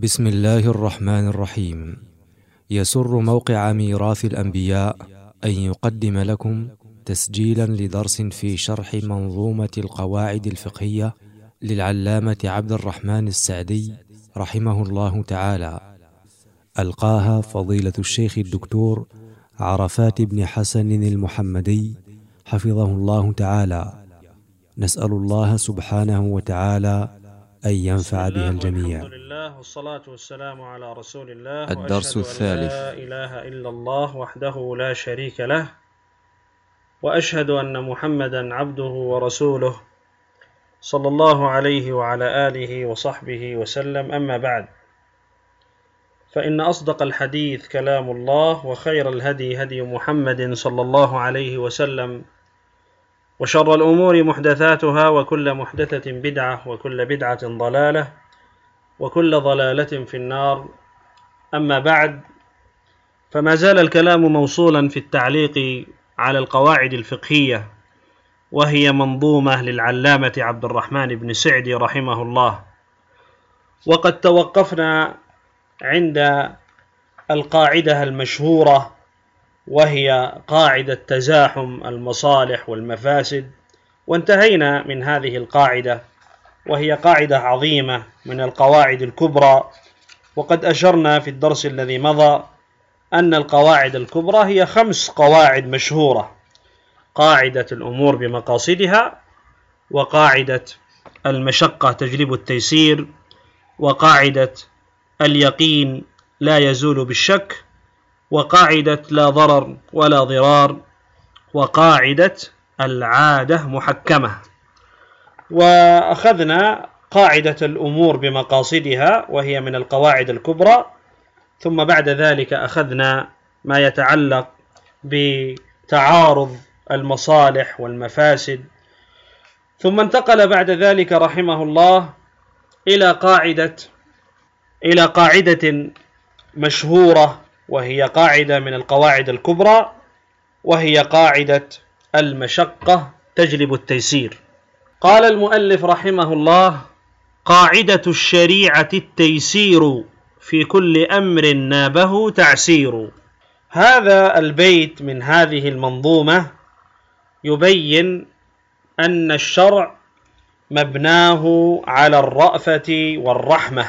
بسم الله الرحمن الرحيم. يسر موقع ميراث الأنبياء أن يقدم لكم تسجيلا لدرس في شرح منظومة القواعد الفقهية للعلامة عبد الرحمن السعدي رحمه الله تعالى، ألقاها فضيلة الشيخ الدكتور عرفات بن حسن المحمدي حفظه الله تعالى. نسأل الله سبحانه وتعالى أن ينفع بها الجميع. الحمد لله والصلاة والسلام على رسول الله. الدرس الثالث. لا إله إلا الله وحده لا شريك له، وأشهد أن محمدا عبده ورسوله صلى الله عليه وعلى آله وصحبه وسلم. أما بعد، فإن أصدق الحديث كلام الله، وخير الهدي هدي محمد صلى الله عليه وسلم، وشر الأمور محدثاتها، وكل محدثة بدعة، وكل بدعة ضلالة، وكل ضلالة في النار. أما بعد، فما زال الكلام موصولا في التعليق على القواعد الفقهية، وهي منظومة للعلامة عبد الرحمن بن سعدي رحمه الله. وقد توقفنا عند القاعدة المشهورة، وهي قاعدة تزاحم المصالح والمفاسد، وانتهينا من هذه القاعدة، وهي قاعدة عظيمة من القواعد الكبرى. وقد أشرنا في الدرس الذي مضى أن القواعد الكبرى هي 5 قواعد مشهورة: قاعدة الأمور بمقاصدها، وقاعدة المشقة تجلب التيسير، وقاعدة اليقين لا يزول بالشك، وقاعدة لا ضرر ولا ضرار، وقاعدة العادة محكمة. وأخذنا قاعدة الأمور بمقاصدها، وهي من القواعد الكبرى، ثم بعد ذلك أخذنا ما يتعلق بتعارض المصالح والمفاسد، ثم انتقل بعد ذلك رحمه الله إلى قاعدة مشهورة، وهي قاعدة من القواعد الكبرى، وهي قاعدة المشقة تجلب التيسير. قال المؤلف رحمه الله: قاعدة الشريعة التيسير، في كل أمر نابه تعسير. هذا البيت من هذه المنظومة يبين أن الشرع مبناه على الرأفة والرحمة.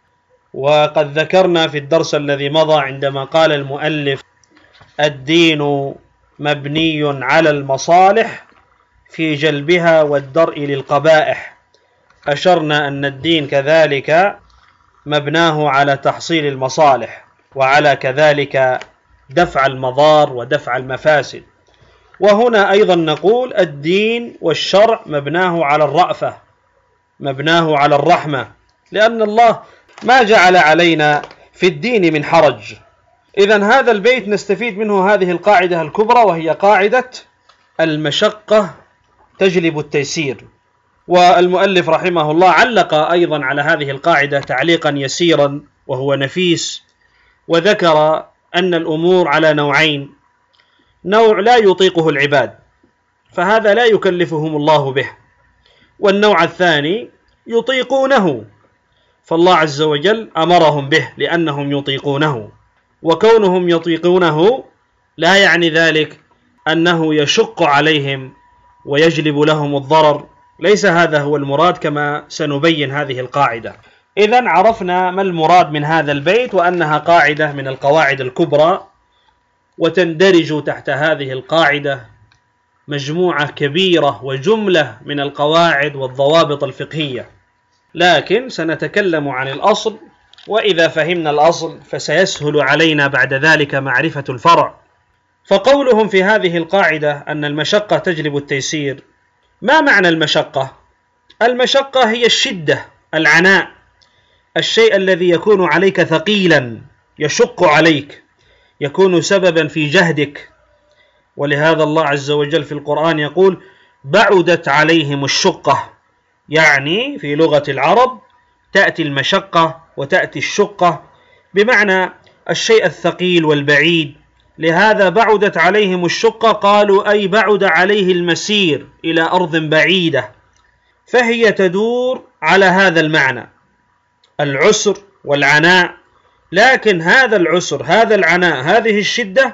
وقد ذكرنا في الدرس الذي مضى عندما قال المؤلف: الدين مبني على المصالح في جلبها والدرء للقبائح، أشرنا أن الدين كذلك مبناه على تحصيل المصالح، وعلى كذلك دفع المضار ودفع المفاسد. وهنا أيضا نقول الدين والشرع مبناه على الرأفة، مبناه على الرحمة، لأن الله ما جعل علينا في الدين من حرج. إذن هذا البيت نستفيد منه هذه القاعدة الكبرى، وهي قاعدة المشقة تجلب التيسير. والمؤلف رحمه الله علق أيضا على هذه القاعدة تعليقا يسيرا وهو نفيس، وذكر أن الأمور على نوعين: نوع لا يطيقه العباد، فهذا لا يكلفهم الله به، والنوع الثاني يطيقونه، فالله عز وجل أمرهم به لأنهم يطيقونه. وكونهم يطيقونه لا يعني ذلك أنه يشق عليهم ويجلب لهم الضرر، ليس هذا هو المراد كما سنبين هذه القاعدة. إذن عرفنا ما المراد من هذا البيت، وأنها قاعدة من القواعد الكبرى، وتندرج تحت هذه القاعدة مجموعة كبيرة وجملة من القواعد والضوابط الفقهية. لكن سنتكلم عن الأصل، وإذا فهمنا الأصل فسيسهل علينا بعد ذلك معرفة الفرع. فقولهم في هذه القاعدة أن المشقة تجلب التيسير، ما معنى المشقة؟ المشقة هي الشدة، العناء، الشيء الذي يكون عليك ثقيلا، يشق عليك، يكون سببا في جهدك. ولهذا الله عز وجل في القرآن يقول: بعدت عليهم الشقة، يعني في لغة العرب تأتي المشقة وتأتي الشقة بمعنى الشيء الثقيل والبعيد. لهذا بعدت عليهم الشقة، قالوا أي بعد عليه المسير إلى أرض بعيدة، فهي تدور على هذا المعنى: العسر والعناء، لكن هذا العسر، هذا العناء، هذه الشدة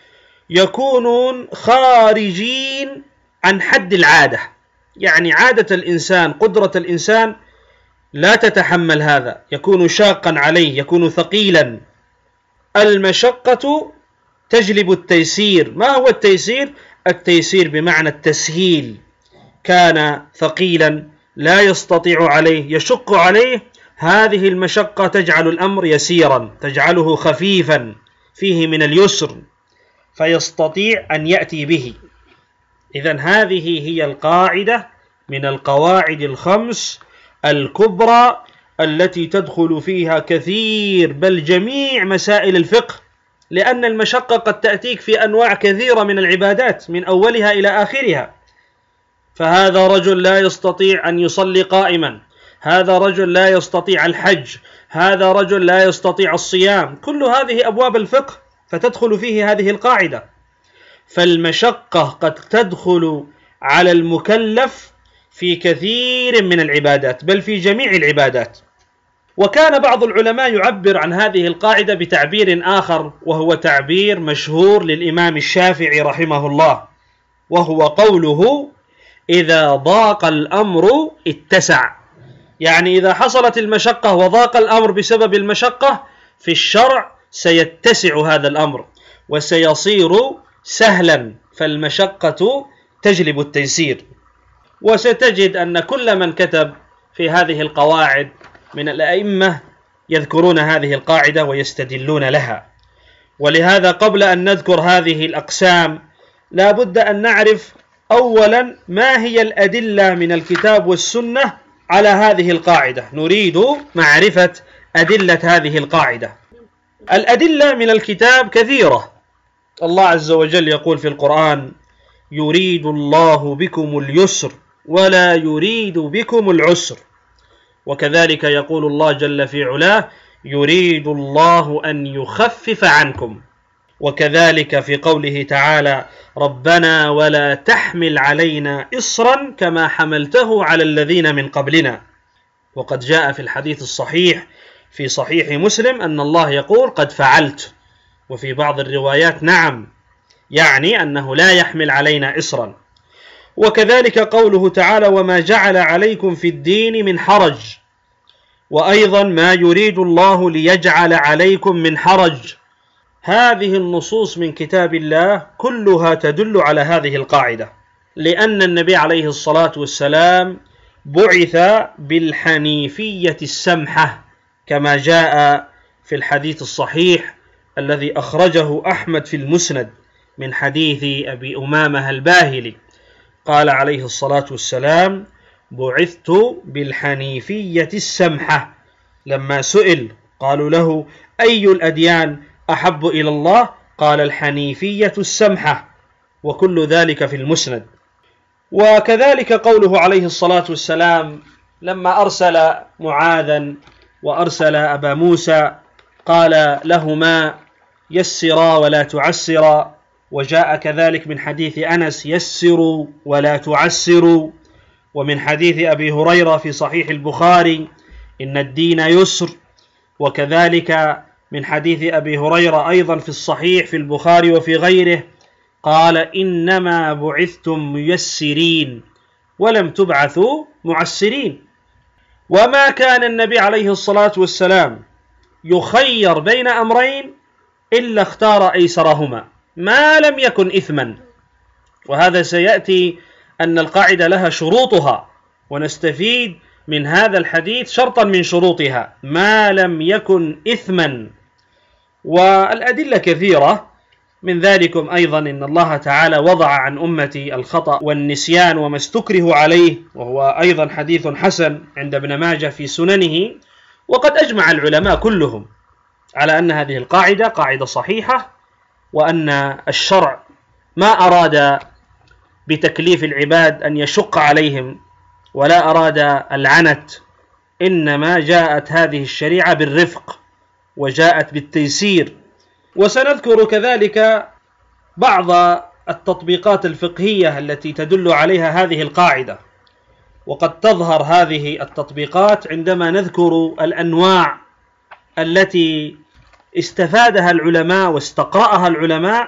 يكونون خارجين عن حد العادة، يعني عادة الإنسان، قدرة الإنسان لا تتحمل هذا، يكون شاقا عليه، يكون ثقيلا. المشقة تجلب التيسير. ما هو التيسير؟ التيسير بمعنى التسهيل. كان ثقيلا لا يستطيع عليه، يشق عليه، هذه المشقة تجعل الأمر يسيرا، تجعله خفيفا فيه من اليسر، فيستطيع أن يأتي به. إذن هذه هي القاعدة من القواعد الخمس الكبرى التي تدخل فيها كثير بل جميع مسائل الفقه، لأن المشقة قد تأتيك في أنواع كثيرة من العبادات من أولها إلى آخرها. فهذا رجل لا يستطيع أن يصلي قائما، هذا رجل لا يستطيع الحج، هذا رجل لا يستطيع الصيام، كل هذه أبواب الفقه فتدخل فيه هذه القاعدة. فالمشقة قد تدخل على المكلف في كثير من العبادات، بل في جميع العبادات. وكان بعض العلماء يعبر عن هذه القاعدة بتعبير آخر، وهو تعبير مشهور للإمام الشافعي رحمه الله، وهو قوله: إذا ضاق الأمر اتسع. يعني إذا حصلت المشقة وضاق الأمر بسبب المشقة في الشرع سيتسع هذا الأمر وسيصير سهلا، فالمشقة تجلب التيسير. وستجد أن كل من كتب في هذه القواعد من الأئمة يذكرون هذه القاعدة ويستدلون لها. ولهذا قبل أن نذكر هذه الأقسام لا بد أن نعرف أولا ما هي الأدلة من الكتاب والسنة على هذه القاعدة. نريد معرفة أدلة هذه القاعدة. الأدلة من الكتاب كثيرة. الله عز وجل يقول في القرآن: يريد الله بكم اليسر ولا يريد بكم العسر. وكذلك يقول الله جل في علاه: يريد الله أن يخفف عنكم. وكذلك في قوله تعالى: ربنا ولا تحمل علينا إصرا كما حملته على الذين من قبلنا. وقد جاء في الحديث الصحيح في صحيح مسلم أن الله يقول: قد فعلت. وفي بعض الروايات نعم، يعني أنه لا يحمل علينا إصرا. وكذلك قوله تعالى: وما جعل عليكم في الدين من حرج. وأيضا ما يريد الله ليجعل عليكم من حرج. هذه النصوص من كتاب الله كلها تدل على هذه القاعدة، لأن النبي عليه الصلاة والسلام بعث بالحنيفية السمحة، كما جاء في الحديث الصحيح الذي أخرجه أحمد في المسند من حديث أبي أمامة الباهلي، قال عليه الصلاة والسلام: بعثت بالحنيفية السمحة. لما سئل قالوا له: أي الأديان أحب إلى الله؟ قال: الحنيفية السمحة. وكل ذلك في المسند. وكذلك قوله عليه الصلاة والسلام لما أرسل معاذا وأرسل أبا موسى قال لهما: يسرا ولا تعسرا. وجاء كذلك من حديث أنس: يسروا ولا تعسروا. ومن حديث أبي هريرة في صحيح البخاري: إن الدين يسر. وكذلك من حديث أبي هريرة أيضا في الصحيح في البخاري وفي غيره قال: إنما بعثتم ميسرين ولم تبعثوا معسرين. وما كان النبي عليه الصلاة والسلام يخير بين أمرين إلا اختار أيسرهما ما لم يكن إثما. وهذا سيأتي أن القاعدة لها شروطها، ونستفيد من هذا الحديث شرطا من شروطها: ما لم يكن إثما. والأدلة كثيرة، من ذلكم أيضا إن الله تعالى وضع عن أمتي الخطأ والنسيان وما استكره عليه، وهو أيضا حديث حسن عند ابن ماجه في سننه. وقد أجمع العلماء كلهم على أن هذه القاعدة قاعدة صحيحة، وأن الشرع ما أراد بتكليف العباد أن يشق عليهم ولا أراد العنت، إنما جاءت هذه الشريعة بالرفق وجاءت بالتيسير. وسنذكر كذلك بعض التطبيقات الفقهية التي تدل عليها هذه القاعدة، وقد تظهر هذه التطبيقات عندما نذكر الأنواع التي استفادها العلماء واستقرأها العلماء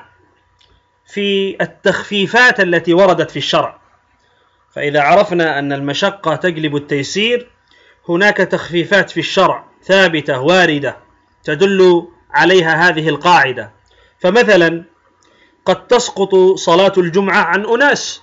في التخفيفات التي وردت في الشرع. فإذا عرفنا أن المشقة تجلب التيسير، هناك تخفيفات في الشرع ثابتة واردة تدل عليها هذه القاعدة. فمثلا قد تسقط صلاة الجمعة عن أناس.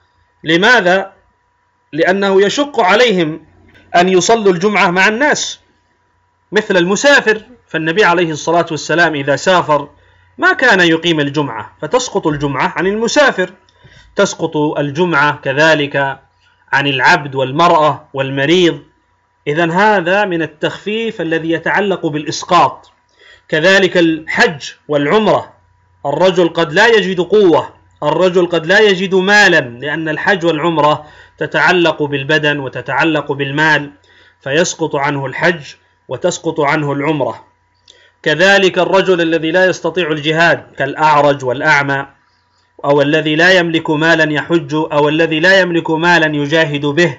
لماذا؟ لأنه يشق عليهم أن يصلوا الجمعة مع الناس، مثل المسافر. فالنبي عليه الصلاة والسلام إذا سافر ما كان يقيم الجمعة، فتسقط الجمعة عن المسافر. تسقط الجمعة كذلك عن العبد والمرأة والمريض. إذن هذا من التخفيف الذي يتعلق بالإسقاط. كذلك الحج والعمرة، الرجل قد لا يجد قوة، الرجل قد لا يجد مالا، لأن الحج والعمرة تتعلق بالبدن وتتعلق بالمال، فيسقط عنه الحج وتسقط عنه العمرة. كذلك الرجل الذي لا يستطيع الجهاد كالأعرج والأعمى، أو الذي لا يملك مالا يحج، أو الذي لا يملك مالا يجاهد به،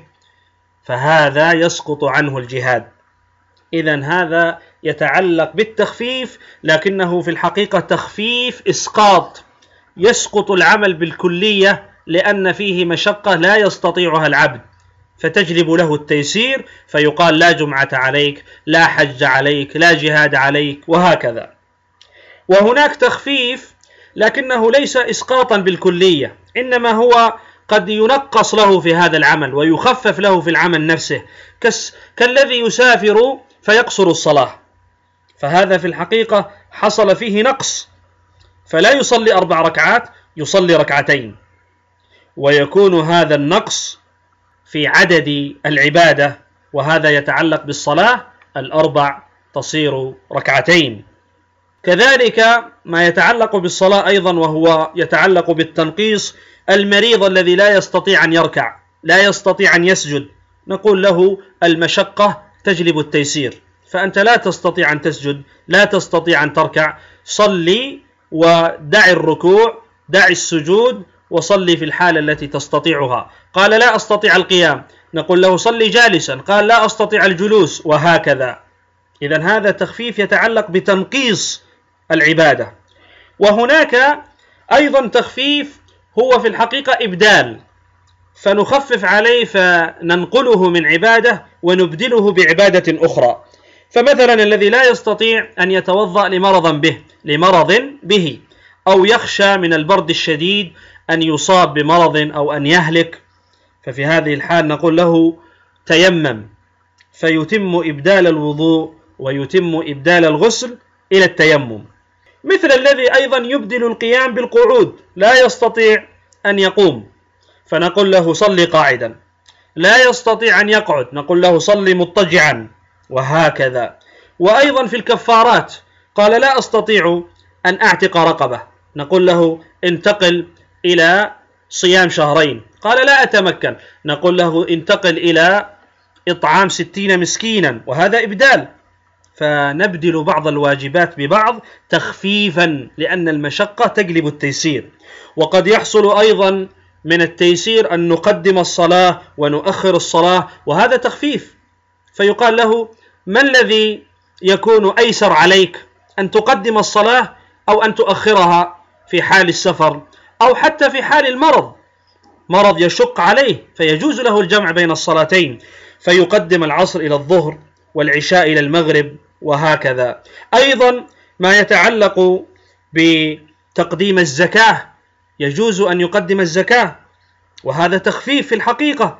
فهذا يسقط عنه الجهاد. إذن هذا يتعلق بالتخفيف، لكنه في الحقيقة تخفيف إسقاط. يسقط العمل بالكلية لأن فيه مشقة لا يستطيعها العبد، فتجلب له التيسير، فيقال لا جمعة عليك، لا حج عليك، لا جهاد عليك، وهكذا. وهناك تخفيف لكنه ليس إسقاطا بالكلية، إنما هو قد ينقص له في هذا العمل ويخفف له في العمل نفسه، كالذي يسافر فيقصر الصلاة، فهذا في الحقيقة حصل فيه نقص، فلا يصلي 4 ركعات، يصلي 2 ركعتين، ويكون هذا النقص في عدد العبادة، وهذا يتعلق بالصلاة 4 تصير 2 ركعتين. كذلك ما يتعلق بالصلاة أيضا وهو يتعلق بالتنقيص، المريض الذي لا يستطيع أن يركع، لا يستطيع أن يسجد، نقول له المشقة تجلب التيسير، فأنت لا تستطيع أن تسجد، لا تستطيع أن تركع، صلي ودع الركوع، دع السجود، وصلي في الحالة التي تستطيعها. قال لا أستطيع القيام، نقول له صلي جالسا، قال لا أستطيع الجلوس، وهكذا. إذن هذا تخفيف يتعلق بتنقيص العبادة. وهناك أيضا تخفيف هو في الحقيقة إبدال، فنخفف عليه فننقله من عبادة ونبدله بعبادة أخرى. فمثلا الذي لا يستطيع أن يتوضأ لمرض به، أو يخشى من البرد الشديد أن يصاب بمرض أو أن يهلك، ففي هذه الحال نقول له تيمم، فيتم إبدال الوضوء ويتم إبدال الغسل إلى التيمم. مثل الذي أيضا يبدل القيام بالقعود، لا يستطيع أن يقوم، فنقول له صلي قاعدا، لا يستطيع أن يقعد، نقول له صلي مضطجعا، وهكذا. وأيضا في الكفارات، قال لا أستطيع أن أعتق رقبة، نقول له انتقل إلى صيام 2 شهرين، قال لا أتمكن، نقول له انتقل إلى إطعام 60 مسكينا، وهذا إبدال. فنبدل بعض الواجبات ببعض تخفيفا، لأن المشقة تجلب التيسير. وقد يحصل أيضا من التيسير أن نقدم الصلاة ونؤخر الصلاة، وهذا تخفيف، فيقال له ما الذي يكون أيسر عليك، أن تقدم الصلاة أو أن تؤخرها في حال السفر، أو حتى في حال المرض، مرض يشق عليه فيجوز له الجمع بين الصلاتين، فيقدم العصر إلى الظهر والعشاء إلى المغرب، وهكذا. أيضا ما يتعلق بتقديم الزكاة، يجوز أن يقدم الزكاة، وهذا تخفيف في الحقيقة.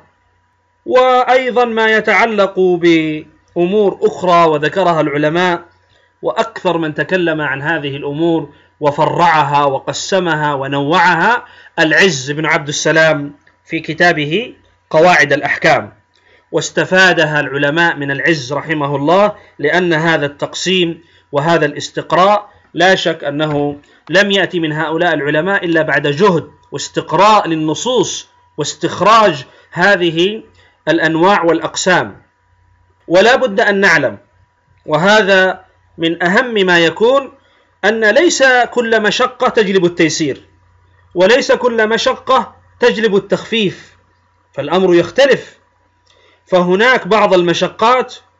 وأيضا ما يتعلق بأمور أخرى وذكرها العلماء، وأكثر من تكلم عن هذه الأمور وفرعها وقسمها ونوعها العز بن عبد السلام في كتابه قواعد الأحكام، واستفادها العلماء من العز رحمه الله، لأن هذا التقسيم وهذا الاستقراء لا شك أنه لم يأتي من هؤلاء العلماء إلا بعد جهد واستقراء للنصوص واستخراج هذه الأنواع والأقسام. ولا بد أن نعلم، وهذا من أهم ما يكون، أن ليس كل مشقة تجلب التيسير، وليس كل مشقة تجلب التخفيف، فالأمر يختلف. فهناك بعض المشقات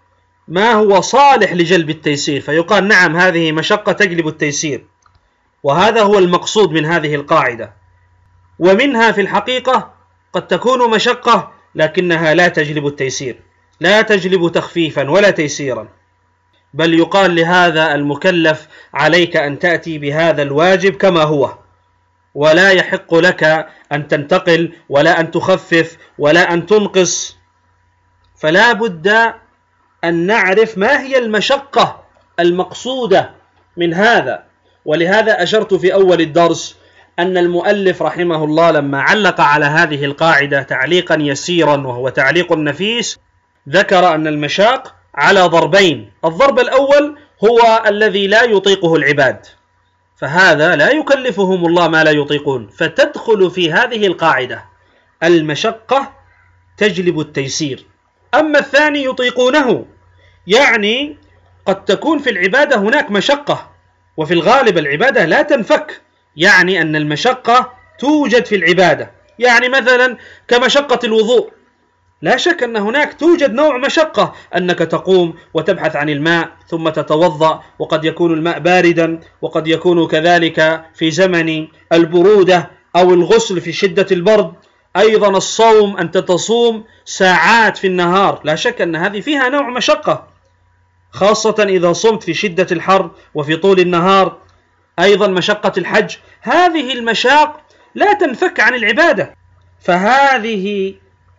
ما هو صالح لجلب التيسير، فيقال نعم هذه مشقة تجلب التيسير، وهذا هو المقصود من هذه القاعدة. ومنها في الحقيقة قد تكون مشقة لكنها لا تجلب التيسير، لا تجلب تخفيفا ولا تيسيرا، بل يقال لهذا المكلف عليك أن تأتي بهذا الواجب كما هو، ولا يحق لك أن تنتقل ولا أن تخفف ولا أن تنقص. فلا بد أن نعرف ما هي المشقة المقصودة من هذا. ولهذا أشرت في أول الدرس أن المؤلف رحمه الله لما علق على هذه القاعدة تعليقا يسيرا وهو تعليق نفيس، ذكر أن المشاق على ضربين. الضرب الأول هو الذي لا يطيقه العباد، فهذا لا يكلفهم الله ما لا يطيقون، فتدخل في هذه القاعدة المشقة تجلب التيسير. أما الثاني يطيقونه، يعني قد تكون في العبادة هناك مشقة، وفي الغالب العبادة لا تنفك، يعني أن المشقة توجد في العبادة، يعني مثلا كمشقة الوضوء، لا شك أن هناك توجد نوع مشقة، أنك تقوم وتبحث عن الماء ثم تتوضأ، وقد يكون الماء باردا، وقد يكون كذلك في زمن البرودة، أو الغسل في شدة البرد، أيضا الصوم أنت تصوم ساعات في النهار، لا شك أن هذه فيها نوع مشقة، خاصة إذا صمت في شدة الحر وفي طول النهار. أيضا مشقة الحج، هذه المشاق لا تنفك عن العبادة، فهذه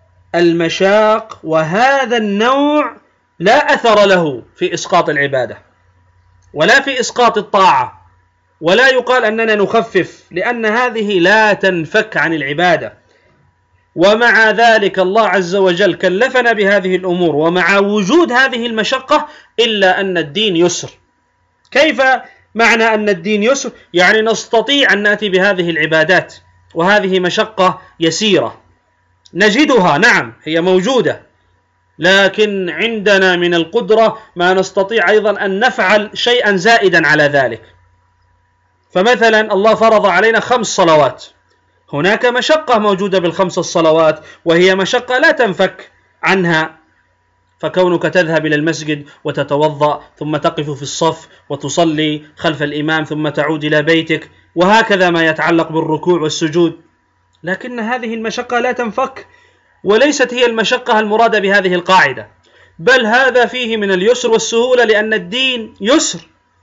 المشاق وهذا النوع لا أثر له في إسقاط العبادة ولا في إسقاط الطاعة، ولا يقال أننا نخفف، لأن هذه لا تنفك عن العبادة. ومع ذلك الله عز وجل كلفنا بهذه الأمور، ومع وجود هذه المشقة إلا أن الدين يسر. كيف معنى أن الدين يسر؟ يعني نستطيع أن نأتي بهذه العبادات، وهذه مشقة يسيرة نجدها، نعم هي موجودة، لكن عندنا من القدرة ما نستطيع أيضا أن نفعل شيئا زائدا على ذلك. فمثلا الله فرض علينا 5 صلوات، هناك مشقة موجودة بالخمس الصلوات، وهي مشقة لا تنفك عنها، فكونك تذهب إلى المسجد وتتوضأ ثم تقف في الصف وتصلي خلف الإمام ثم تعود إلى بيتك، وهكذا ما يتعلق بالركوع والسجود، لكن هذه المشقة لا تنفك، وليست هي المشقة المرادة بهذه القاعدة، بل هذا فيه من اليسر والسهولة، لأن الدين يسر،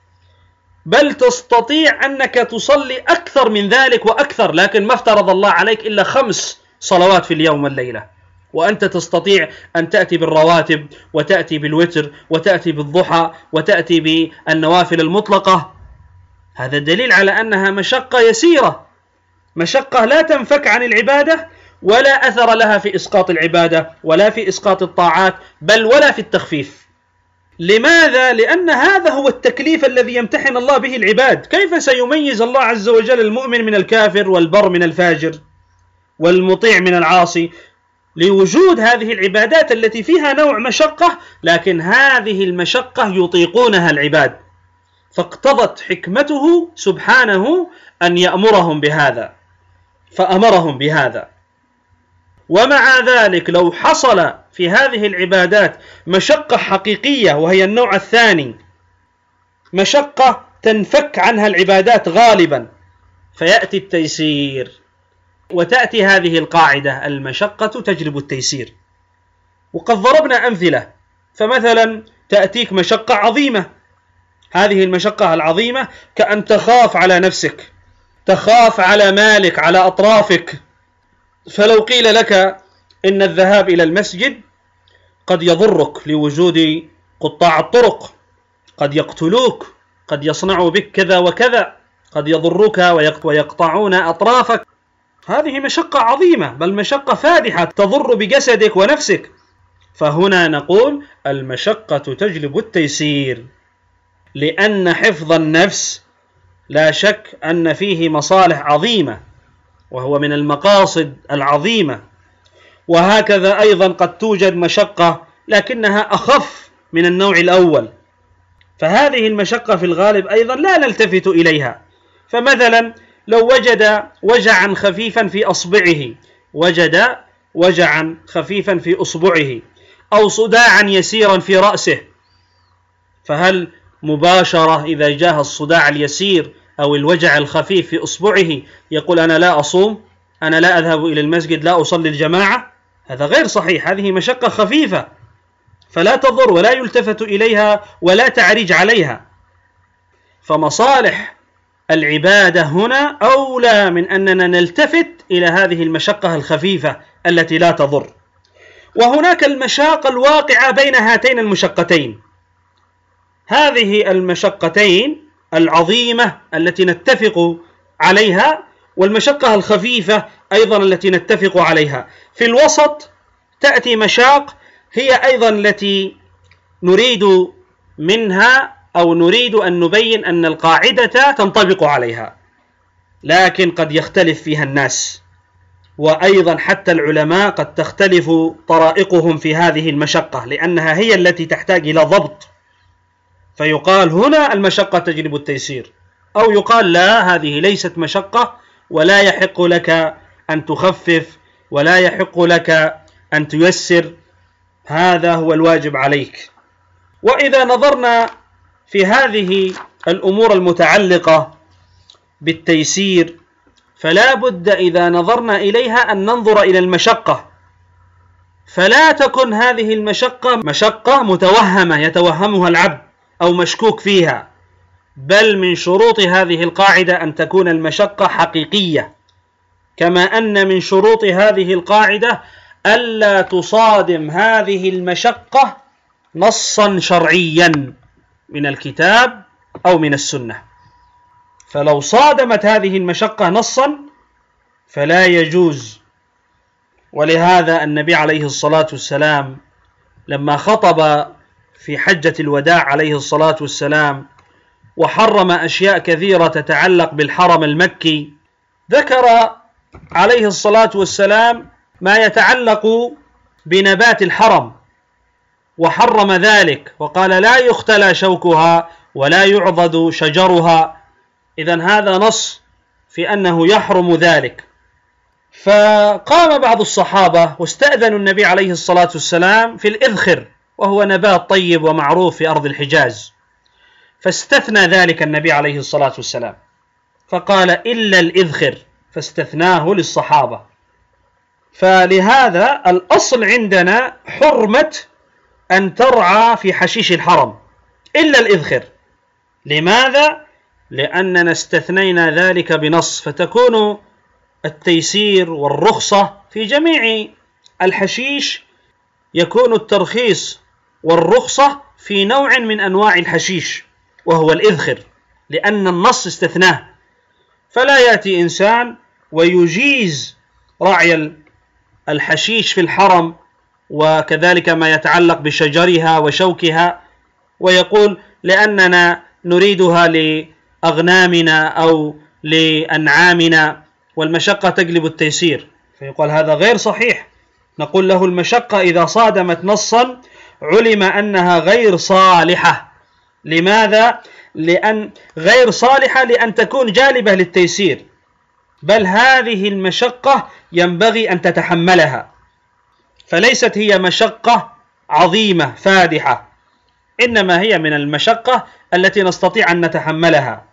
بل تستطيع أنك تصلي أكثر من ذلك وأكثر، لكن ما افترض الله عليك إلا 5 صلوات في اليوم والليلة، وأنت تستطيع أن تأتي بالرواتب، وتأتي بالوتر، وتأتي بالضحى، وتأتي بالنوافل المطلقة. هذا دليل على أنها مشقة يسيرة، مشقة لا تنفك عن العبادة، ولا أثر لها في إسقاط العبادة ولا في إسقاط الطاعات، بل ولا في التخفيف. لماذا؟ لأن هذا هو التكليف الذي يمتحن الله به العباد. كيف سيميز الله عز وجل المؤمن من الكافر، والبر من الفاجر، والمطيع من العاصي؟ لوجود هذه العبادات التي فيها نوع مشقة، لكن هذه المشقة يطيقونها العباد، فاقتضت حكمته سبحانه أن يأمرهم بهذا، فأمرهم بهذا. ومع ذلك لو حصل في هذه العبادات مشقة حقيقية، وهي النوع الثاني، مشقة تنفك عنها العبادات غالبا، فيأتي التيسير، وتأتي هذه القاعدة المشقة تجلب التيسير. وقد ضربنا أمثلة، فمثلا تأتيك مشقة عظيمة، هذه المشقة العظيمة كأن تخاف على نفسك، تخاف على مالك، على أطرافك، فلو قيل لك إن الذهاب إلى المسجد قد يضرك لوجود قطاع الطرق، قد يقتلوك، قد يصنعوا بك كذا وكذا، قد يضروك ويقطعون أطرافك، هذه مشقة عظيمة، بل مشقة فادحة تضر بجسدك ونفسك. فهنا نقول المشقة تجلب التيسير، لأن حفظ النفس لا شك أن فيه مصالح عظيمة، وهو من المقاصد العظيمة. وهكذا أيضا قد توجد مشقة لكنها أخف من النوع الأول، فهذه المشقة في الغالب أيضا لا نلتفت إليها. فمثلا لو وجد وجعا خفيفا في أصبعه، وجد وجعا خفيفا في أصبعه، أو صداعا يسيرا في رأسه، فهل مباشرة إذا جاء الصداع اليسير أو الوجع الخفيف في أصبعه يقول أنا لا أصوم، أنا لا أذهب إلى المسجد، لا أصلي الجماعة؟ هذا غير صحيح. هذه مشقة خفيفة فلا تضر ولا يلتفت إليها ولا تعرج عليها. فمصالح العبادة هنا أولى من أننا نلتفت إلى هذه المشقة الخفيفة التي لا تضر. وهناك المشاق الواقعة بين هاتين المشقتين، هذه المشقتين العظيمة التي نتفق عليها، والمشقة الخفيفة أيضا التي نتفق عليها. في الوسط تأتي مشاق هي أيضا التي نريد منها أو نريد أن نبين أن القاعدة تنطبق عليها، لكن قد يختلف فيها الناس، وأيضا حتى العلماء قد تختلف طرائقهم في هذه المشقة، لأنها هي التي تحتاج إلى ضبط، فيقال هنا المشقة تجلب التيسير، أو يقال لا، هذه ليست مشقة ولا يحق لك أن تخفف ولا يحق لك أن تيسر، هذا هو الواجب عليك. وإذا نظرنا في هذه الأمور المتعلقة بالتيسير فلا بد إذا نظرنا إليها أن ننظر إلى المشقة، فلا تكن هذه المشقة مشقة متوهمة يتوهمها العبد أو مشكوك فيها، بل من شروط هذه القاعدة أن تكون المشقة حقيقية، كما أن من شروط هذه القاعدة ألا تصادم هذه المشقة نصا شرعيا من الكتاب أو من السنة. فلو صادمت هذه المشقة نصا فلا يجوز. ولهذا النبي عليه الصلاة والسلام لما خطب في حجة الوداع عليه الصلاة والسلام وحرم أشياء كثيرة تتعلق بالحرم المكي، ذكر عليه الصلاة والسلام ما يتعلق بنبات الحرم وحرم ذلك، وقال لا يختلى شوكها ولا يعضد شجرها. إذن هذا نص في أنه يحرم ذلك. فقام بعض الصحابة واستأذنوا النبي عليه الصلاة والسلام في الإذخر، وهو نبات طيب ومعروف في أرض الحجاز، فاستثنى ذلك النبي عليه الصلاة والسلام فقال إلا الإذخر، فاستثناه للصحابة. فلهذا الأصل عندنا حرمة أن ترعى في حشيش الحرم إلا الإذخر. لماذا؟ لأننا استثنينا ذلك بنص، فتكون التيسير والرخصة في جميع الحشيش، يكون الترخيص والرخصة في نوع من أنواع الحشيش وهو الإذخر، لأن النص استثناه. فلا يأتي إنسان ويجيز رعي الحشيش في الحرم وكذلك ما يتعلق بشجرها وشوكها ويقول لأننا نريدها لأغنامنا أو لأنعامنا والمشقة تجلب التيسير، فيقول هذا غير صحيح. نقول له المشقة إذا صادمت نصا علم أنها غير صالحة. لماذا؟ لأن غير صالحة لأن تكون جالبة للتيسير، بل هذه المشقة ينبغي أن تتحملها، فليست هي مشقة عظيمة فادحة، إنما هي من المشقة التي نستطيع أن نتحملها.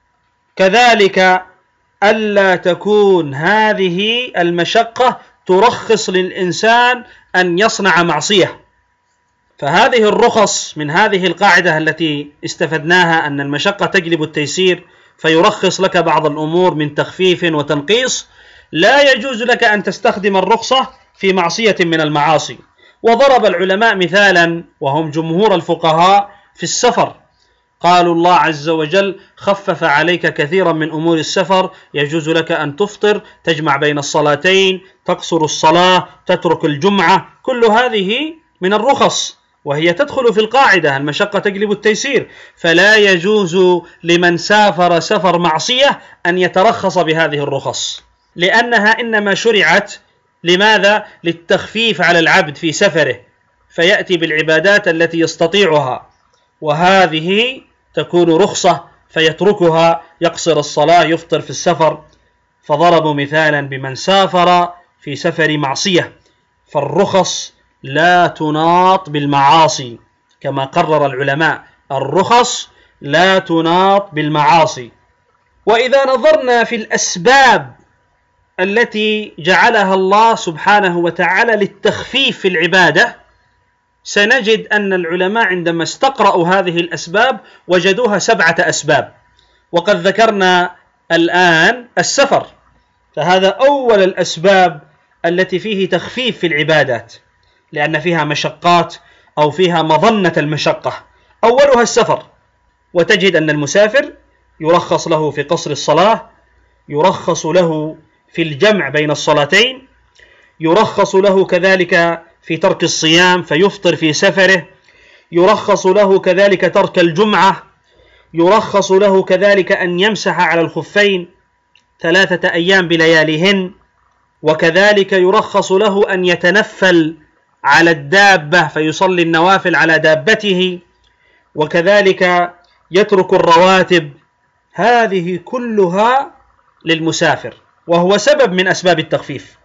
كذلك ألا تكون هذه المشقة ترخص للإنسان أن يصنع معصية. فهذه الرخص من هذه القاعدة التي استفدناها أن المشقة تجلب التيسير، فيرخص لك بعض الأمور من تخفيف وتنقيص، لا يجوز لك أن تستخدم الرخصة في معصية من المعاصي. وضرب العلماء مثالا وهم جمهور الفقهاء في السفر، قالوا الله عز وجل خفف عليك كثيرا من أمور السفر، يجوز لك أن تفطر، تجمع بين الصلاتين، تقصر الصلاة، تترك الجمعة، كل هذه من الرخص، وهي تدخل في القاعدة المشقة تجلب التيسير. فلا يجوز لمن سافر سفر معصية أن يترخص بهذه الرخص، لأنها إنما شرعت لماذا؟ للتخفيف على العبد في سفره، فيأتي بالعبادات التي يستطيعها، وهذه تكون رخصة فيتركها، يقصر الصلاة، يفطر في السفر. فضربوا مثالا بمن سافر في سفر معصية. فالرخص لا تناط بالمعاصي كما قرر العلماء، الرخص لا تناط بالمعاصي. وإذا نظرنا في الأسباب التي جعلها الله سبحانه وتعالى للتخفيف في العبادة، سنجد أن العلماء عندما استقرأوا هذه الأسباب وجدوها 7 أسباب، وقد ذكرنا الآن السفر، فهذا أول الأسباب التي فيه تخفيف في العبادات، لأن فيها مشقات أو فيها مظنة المشقة. أولها السفر، وتجد أن المسافر يرخص له في قصر الصلاة، يرخص له في الجمع بين الصلاتين، يرخص له كذلك في ترك الصيام فيفطر في سفره، يرخص له كذلك ترك الجمعة، يرخص له كذلك أن يمسح على الخفين 3 أيام بلياليهن، وكذلك يرخص له أن يتنفل على الدابة فيصلي النوافل على دابته، وكذلك يترك الرواتب. هذه كلها للمسافر، وهو سبب من أسباب التخفيف.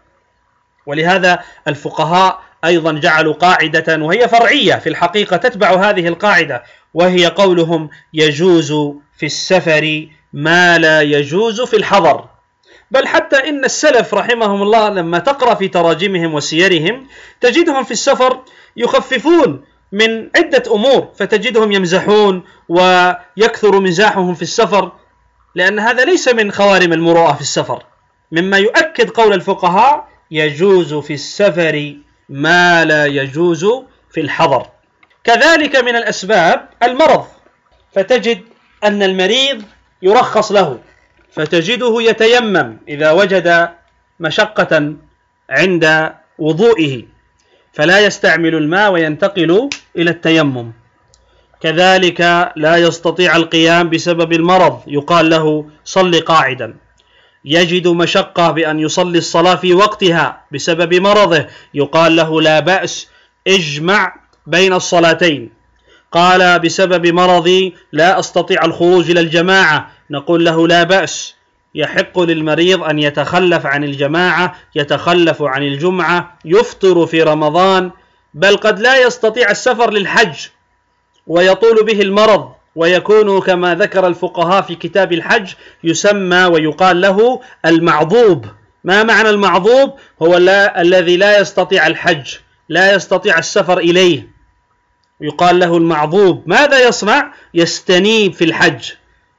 ولهذا الفقهاء أيضا جعلوا قاعدة وهي فرعية في الحقيقة تتبع هذه القاعدة، وهي قولهم: يجوز في السفر ما لا يجوز في الحضر. بل حتى إن السلف رحمهم الله لما تقرأ في تراجمهم وسيرهم تجدهم في السفر يخففون من عدة أمور، فتجدهم يمزحون ويكثر مزاحهم في السفر، لأن هذا ليس من خوارم المروءة في السفر، مما يؤكد قول الفقهاء: يجوز في السفر ما لا يجوز في الحضر. كذلك من الأسباب المرض، فتجد أن المريض يرخص له، فتجده يتيمم إذا وجد مشقة عند وضوئه فلا يستعمل الماء وينتقل إلى التيمم. كذلك لا يستطيع القيام بسبب المرض، يقال له: صل قاعدا. يجد مشقة بأن يصلي الصلاة في وقتها بسبب مرضه، يقال له: لا بأس، اجمع بين الصلاتين. قال: بسبب مرضي لا أستطيع الخروج إلى الجماعة، نقول له: لا بأس، يحق للمريض أن يتخلف عن الجماعة، يتخلف عن الجمعة، يفطر في رمضان، بل قد لا يستطيع السفر للحج ويطول به المرض، ويكون كما ذكر الفقهاء في كتاب الحج يسمى ويقال له المعضوب. ما معنى المعضوب؟ هو الذي لا يستطيع الحج، لا يستطيع السفر إليه، يقال له المعضوب. ماذا يصنع؟ يستنيب في الحج،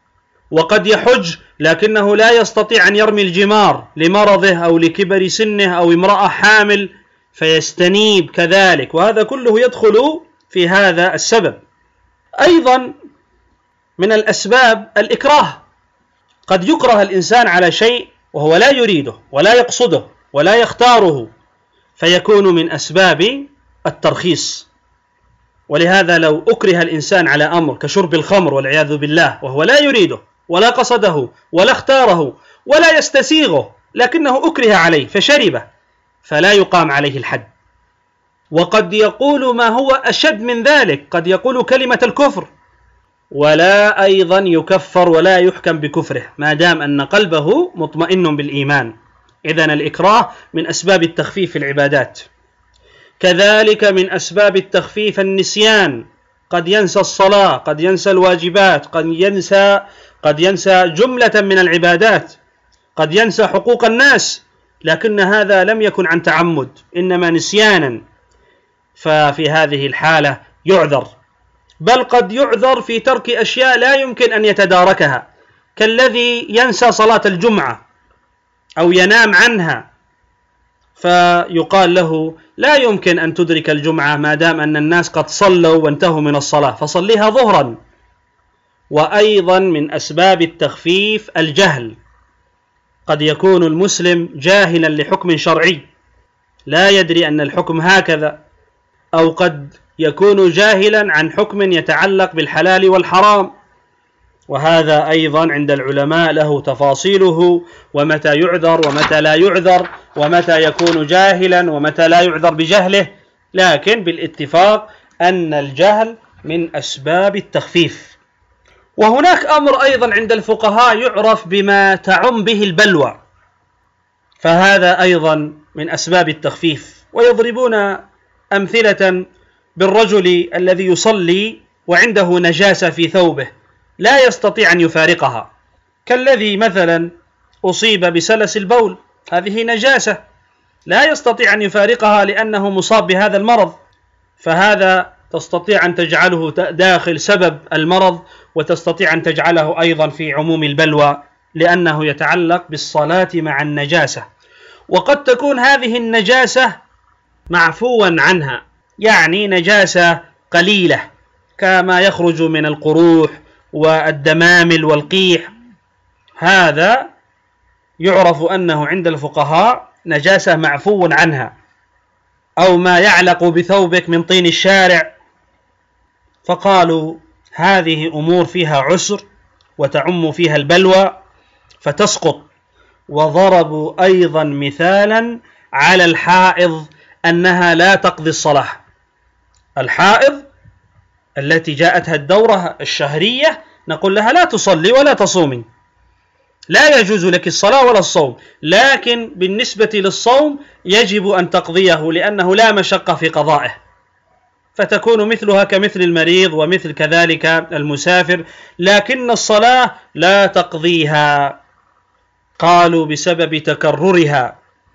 وقد يحج لكنه لا يستطيع أن يرمي الجمار لمرضه أو لكبر سنه أو امرأة حامل فيستنيب كذلك، وهذا كله يدخل في هذا السبب. أيضا من الأسباب الإكراه، قد يكره الإنسان على شيء وهو لا يريده ولا يقصده ولا يختاره، فيكون من أسباب الترخيص. ولهذا لو أكره الإنسان على أمر كشرب الخمر والعياذ بالله وهو لا يريده ولا قصده ولا اختاره ولا يستسيغه، لكنه أكره عليه فشربه، فلا يقام عليه الحد. وقد يقول ما هو أشد من ذلك، قد يقول كلمة الكفر ولا أيضا يكفر ولا يحكم بكفره ما دام أن قلبه مطمئن بالإيمان. إذن الإكراه من أسباب التخفيف في العبادات. كذلك من أسباب التخفيف النسيان، قد ينسى الصلاة، قد ينسى الواجبات، قد ينسى جملة من العبادات، قد ينسى حقوق الناس، لكن هذا لم يكن عن تعمد، إنما نسيانا، ففي هذه الحالة يعذر. بل قد يعذر في ترك أشياء لا يمكن أن يتداركها، كالذي ينسى صلاة الجمعة أو ينام عنها، فيقال له: لا يمكن أن تدرك الجمعة ما دام أن الناس قد صلوا وانتهوا من الصلاة، فصليها ظهرا. وأيضا من أسباب التخفيف الجهل، قد يكون المسلم جاهلا لحكم شرعي لا يدري أن الحكم هكذا، أو قد يكون جاهلا عن حكم يتعلق بالحلال والحرام، وهذا أيضا عند العلماء له تفاصيله، ومتى يعذر ومتى لا يعذر، ومتى يكون جاهلا ومتى لا يعذر بجهله، لكن بالاتفاق أن الجهل من أسباب التخفيف. وهناك أمر أيضا عند الفقهاء يعرف بما تعم به البلوى، فهذا أيضا من أسباب التخفيف، ويضربون أمثلة بالرجل الذي يصلي وعنده نجاسة في ثوبه لا يستطيع أن يفارقها، كالذي مثلا أصيب بسلس البول، هذه نجاسة لا يستطيع أن يفارقها لأنه مصاب بهذا المرض، فهذا تستطيع أن تجعله داخل سبب المرض، وتستطيع أن تجعله أيضا في عموم البلوى، لأنه يتعلق بالصلاة مع النجاسة. وقد تكون هذه النجاسة معفوا عنها، يعني نجاسة قليلة كما يخرج من القروح والدمامل والقيح، هذا يعرف أنه عند الفقهاء نجاسة معفو عنها. أو ما يعلق بثوبك من طين الشارع، فقالوا هذه أمور فيها عسر وتعم فيها البلوى فتسقط. وضربوا أيضا مثالا على الحائض أنها لا تقضي الصلاة. الحائض التي جاءتها الدورة الشهرية نقول لها لا تصلي ولا تصومي، لا يجوز لك الصلاة ولا الصوم، لكن بالنسبة للصوم يجب أن تقضيه لأنه لا مشقة في قضائه، فتكون مثلها كمثل المريض ومثل كذلك المسافر، لكن الصلاة لا تقضيها، قالوا بسبب تكررها.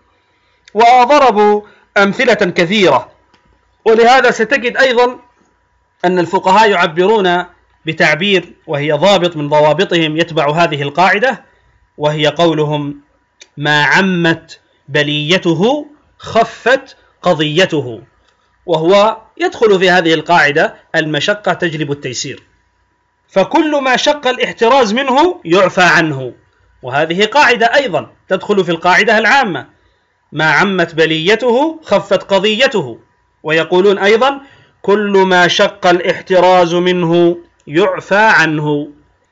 وضربوا أمثلة كثيرة. ولهذا ستجد أيضا أن الفقهاء يعبرون بتعبير وهي ضابط من ضوابطهم يتبع هذه القاعدة، وهي قولهم ما عمت بليته خفت قضيته، وهو يدخل في هذه القاعدة المشقة تجلب التيسير، فكل ما شق الاحتراز منه يعفى عنه، وهذه قاعدة أيضا تدخل في القاعدة العامة، ما عمت بليته خفت قضيته. ويقولون أيضا كل ما شق الاحتراز منه يعفى عنه.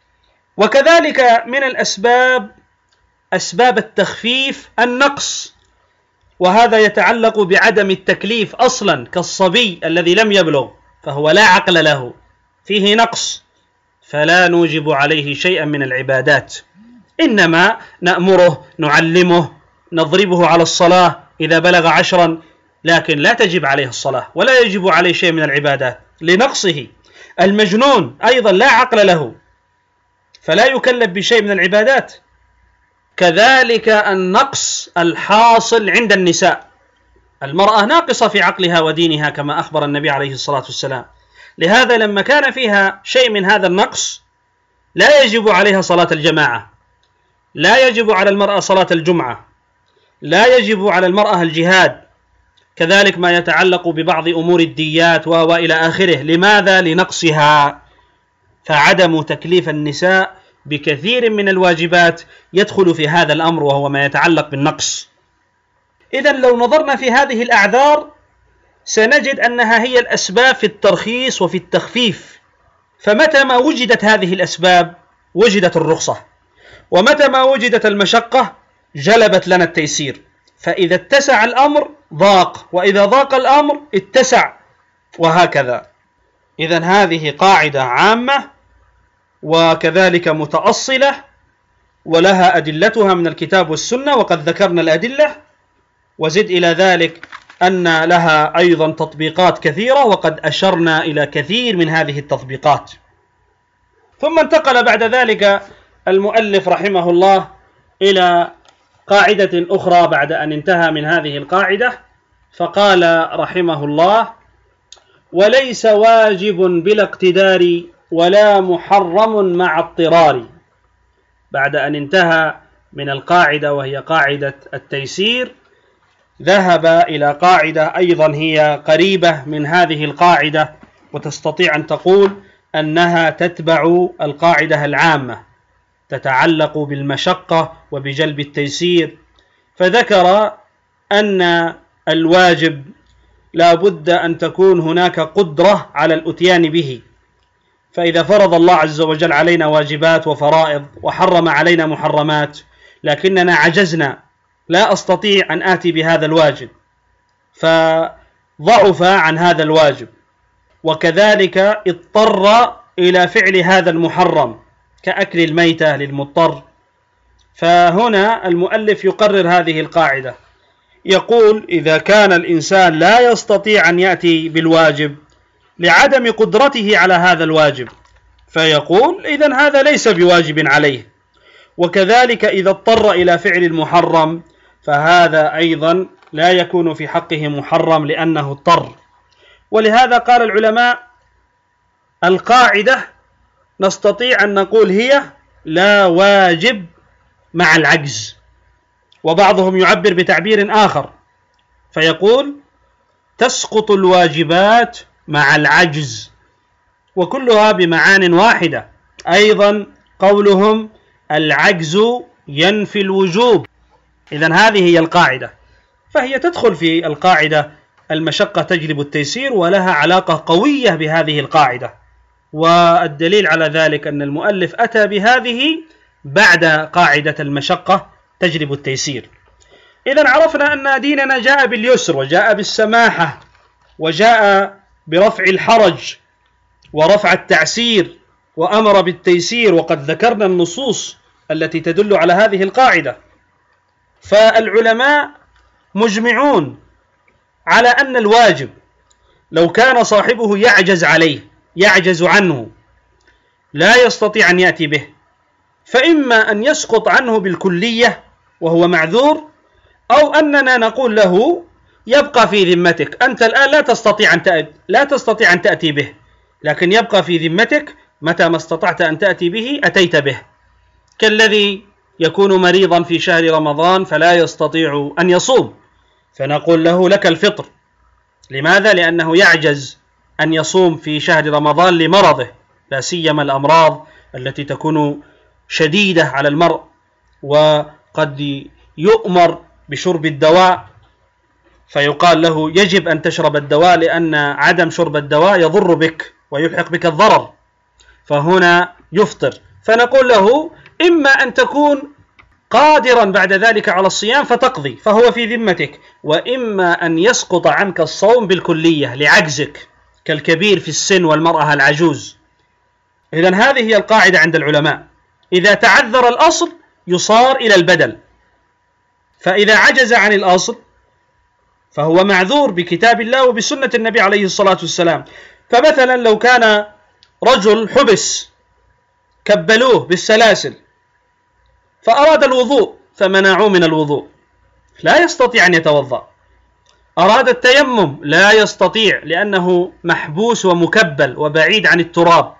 وكذلك من الأسباب أسباب التخفيف النقص، وهذا يتعلق بعدم التكليف أصلا، كالصبي الذي لم يبلغ فهو لا عقل له، فيه نقص، فلا نوجب عليه شيئا من العبادات، إنما نأمره نعلمه نضربه على الصلاة إذا بلغ 10، لكن لا تجب عليه الصلاة ولا يجب عليه شيء من العبادات لنقصه. المجنون أيضا لا عقل له فلا يكلف بشيء من العبادات. كذلك النقص الحاصل عند النساء، المرأة ناقصة في عقلها ودينها كما أخبر النبي عليه الصلاة والسلام، لهذا لما كان فيها شيء من هذا النقص لا يجب عليها صلاة الجماعة، لا يجب على المرأة صلاة الجمعة، لا يجب على المرأة الجهاد، كذلك ما يتعلق ببعض أمور الديات وإلى آخره. لماذا؟ لنقصها. فعدم تكليف النساء بكثير من الواجبات يدخل في هذا الأمر، وهو ما يتعلق بالنقص. إذن لو نظرنا في هذه الأعذار سنجد أنها هي الأسباب في الترخيص وفي التخفيف، فمتى ما وجدت هذه الأسباب وجدت الرخصة، ومتى ما وجدت المشقة جلبت لنا التيسير. فإذا اتسع الأمر ضاق، وإذا ضاق الأمر اتسع، وهكذا. إذن هذه قاعدة عامة وكذلك متأصلة، ولها أدلتها من الكتاب والسنة، وقد ذكرنا الأدلة، وزد إلى ذلك أن لها أيضا تطبيقات كثيرة، وقد أشرنا إلى كثير من هذه التطبيقات. ثم انتقل بعد ذلك المؤلف رحمه الله إلى قاعدة أخرى بعد أن انتهى من هذه القاعدة، فقال رحمه الله: وليس واجب بلا اقتدار ولا محرم مع اضطرار. بعد أن انتهى من القاعدة وهي قاعدة التيسير، ذهب إلى قاعدة أيضا هي قريبة من هذه القاعدة، وتستطيع أن تقول أنها تتبع القاعدة العامة، تتعلق بالمشقة وبجلب التيسير. فذكر أن الواجب لا بد أن تكون هناك قدرة على الأتيان به، فإذا فرض الله عز وجل علينا واجبات وفرائض وحرم علينا محرمات لكننا عجزنا، لا أستطيع أن آتي بهذا الواجب فضعف عن هذا الواجب، وكذلك اضطر إلى فعل هذا المحرم كأكل الميتة للمضطر. فهنا المؤلف يقرر هذه القاعدة، يقول: إذا كان الإنسان لا يستطيع أن يأتي بالواجب لعدم قدرته على هذا الواجب، فيقول إذن هذا ليس بواجب عليه. وكذلك إذا اضطر إلى فعل المحرم فهذا أيضا لا يكون في حقه محرم لأنه اضطر. ولهذا قال العلماء القاعدة نستطيع أن نقول هي لا واجب مع العجز، وبعضهم يعبر بتعبير آخر فيقول تسقط الواجبات مع العجز، وكلها بمعان واحدة. أيضا قولهم العجز ينفي الوجوب، إذن هذه هي القاعدة، فهي تدخل في القاعدة المشقة تجلب التيسير، ولها علاقة قوية بهذه القاعدة. والدليل على ذلك أن المؤلف أتى بهذه بعد قاعدة المشقة تجلب التيسير. إذن عرفنا أن ديننا جاء باليسر وجاء بالسماحة وجاء برفع الحرج ورفع التعسير وأمر بالتيسير، وقد ذكرنا النصوص التي تدل على هذه القاعدة. فالعلماء مجمعون على أن الواجب لو كان صاحبه يعجز عليه، يعجز عنه، لا يستطيع أن يأتي به، فإما أن يسقط عنه بالكلية وهو معذور، أو أننا نقول له يبقى في ذمتك، أنت الآن لا تستطيع أن تأتي به، لكن يبقى في ذمتك، متى ما استطعت أن تأتي به أتيت به، كالذي يكون مريضا في شهر رمضان فلا يستطيع أن يصوم، فنقول له لك الفطر. لماذا؟ لأنه يعجز أن يصوم في شهر رمضان لمرضه، لا سيما الأمراض التي تكون شديدة على المرء، وقد يؤمر بشرب الدواء فيقال له يجب أن تشرب الدواء، لأن عدم شرب الدواء يضر بك ويلحق بك الضرر، فهنا يفطر. فنقول له إما أن تكون قادرا بعد ذلك على الصيام فتقضي فهو في ذمتك، وإما أن يسقط عنك الصوم بالكلية لعجزك، كالكبير في السن والمرأة العجوز. إذن هذه هي القاعدة عند العلماء، إذا تعذر الأصل يصار إلى البدل، فإذا عجز عن الأصل فهو معذور بكتاب الله وبسنة النبي عليه الصلاة والسلام. فمثلا لو كان رجل حبس كبلوه بالسلاسل فأراد الوضوء فمنعوه من الوضوء، لا يستطيع أن يتوضأ. أراد التيمم لا يستطيع لأنه محبوس ومكبل وبعيد عن التراب،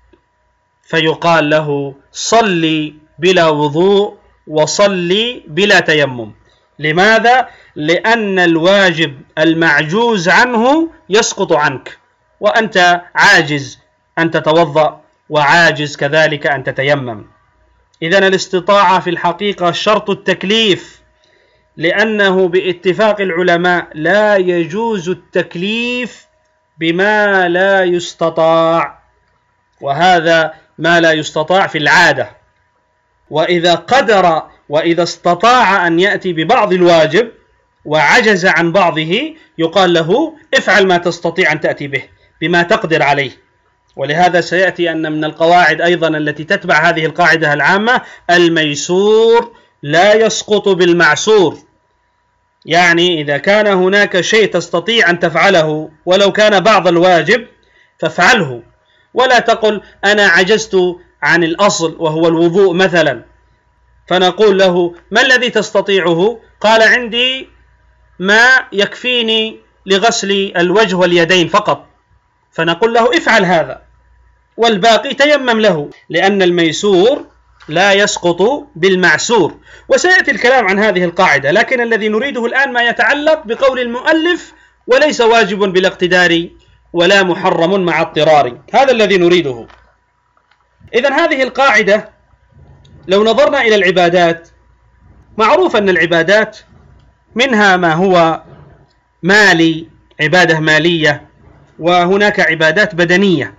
فيقال له صلي بلا وضوء وصلي بلا تيمم. لماذا؟ لأن الواجب المعجوز عنه يسقط عنك، وأنت عاجز أن تتوضأ وعاجز كذلك أن تتيمم. إذن الاستطاعة في الحقيقة شرط التكليف، لأنه باتفاق العلماء لا يجوز التكليف بما لا يستطاع، وهذا ما لا يستطاع في العادة. وإذا قدر وإذا استطاع أن يأتي ببعض الواجب وعجز عن بعضه يقال له افعل ما تستطيع أن تأتي به بما تقدر عليه. ولهذا سيأتي أن من القواعد أيضا التي تتبع هذه القاعدة العامة الميسور لا يسقط بالمعسور، يعني إذا كان هناك شيء تستطيع أن تفعله ولو كان بعض الواجب فافعله، ولا تقل أنا عجزت عن الأصل وهو الوضوء مثلا، فنقول له ما الذي تستطيعه؟ قال عندي ما يكفيني لغسل الوجه واليدين فقط، فنقول له افعل هذا والباقي تيمم له، لأن الميسور لا يسقط بالمعسور. وسيأتي الكلام عن هذه القاعدة، لكن الذي نريده الآن ما يتعلق بقول المؤلف وليس واجب بلا اقتدار ولا محرم مع اضطرار، هذا الذي نريده. إذن هذه القاعدة لو نظرنا إلى العبادات، معروف أن العبادات منها ما هو مالي، عبادة مالية، وهناك عبادات بدنية،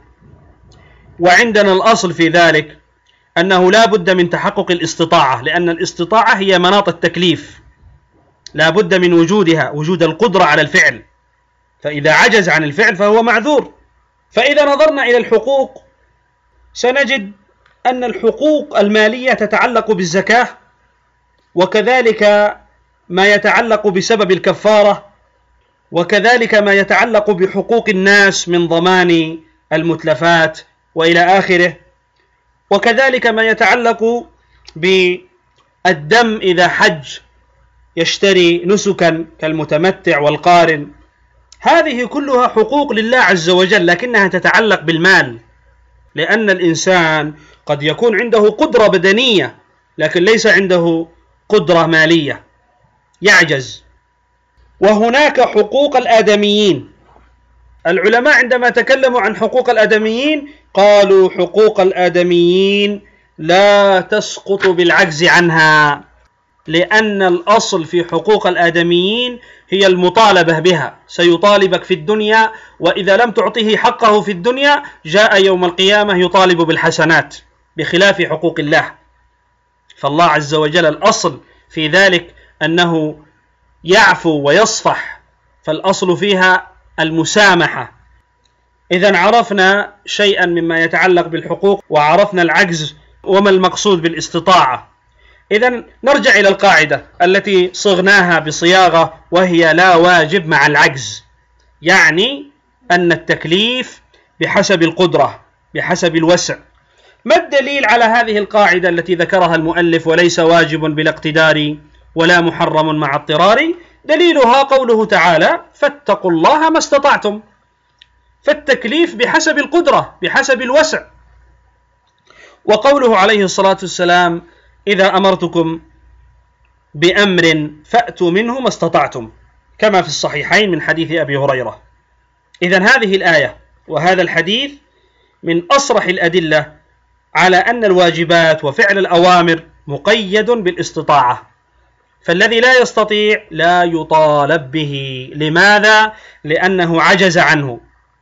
وعندنا الأصل في ذلك أنه لا بد من تحقق الاستطاعة، لأن الاستطاعة هي مناط التكليف، لا بد من وجودها، وجود القدرة على الفعل، فإذا عجز عن الفعل فهو معذور. فإذا نظرنا إلى الحقوق سنجد أن الحقوق المالية تتعلق بالزكاة، وكذلك ما يتعلق بسبب الكفارة، وكذلك ما يتعلق بحقوق الناس من ضمان المتلفات وإلى آخره، وكذلك ما يتعلق بالدم إذا حج يشتري نسكا كالمتمتع والقارن. هذه كلها حقوق لله عز وجل، لكنها تتعلق بالمال، لأن الإنسان قد يكون عنده قدرة بدنية لكن ليس عنده قدرة مالية، يعجز. وهناك حقوق الآدميين. العلماء عندما تكلموا عن حقوق الآدميين قالوا حقوق الآدميين لا تسقط بالعجز عنها، لأن الأصل في حقوق الآدميين هي المطالبة بها. سيطالبك في الدنيا، وإذا لم تعطه حقه في الدنيا جاء يوم القيامة يطالب بالحسنات، بخلاف حقوق الله. فالله عز وجل الأصل في ذلك أنه يعفو ويصفح، فالأصل فيها المسامحة. إذن عرفنا شيئا مما يتعلق بالحقوق، وعرفنا العجز وما المقصود بالاستطاعة. إذن نرجع إلى القاعدة التي صغناها بصياغة، وهي لا واجب مع العجز، يعني أن التكليف بحسب القدرة بحسب الوسع. ما الدليل على هذه القاعدة التي ذكرها المؤلف وليس واجب بلا اقتدار ولا محرم مع اضطرار؟ دليلها قوله تعالى فاتقوا الله ما استطعتم، فالتكليف بحسب القدرة بحسب الوسع. وقوله عليه الصلاة والسلام إذا أمرتكم بأمر فأتوا منه ما استطعتم، كما في الصحيحين من حديث أبي هريرة. إذن هذه الآية وهذا الحديث من أصرح الأدلة على أن الواجبات وفعل الأوامر مقيد بالاستطاعة، فالذي لا يستطيع لا يطالب به. لماذا؟ لأنه عجز عنه.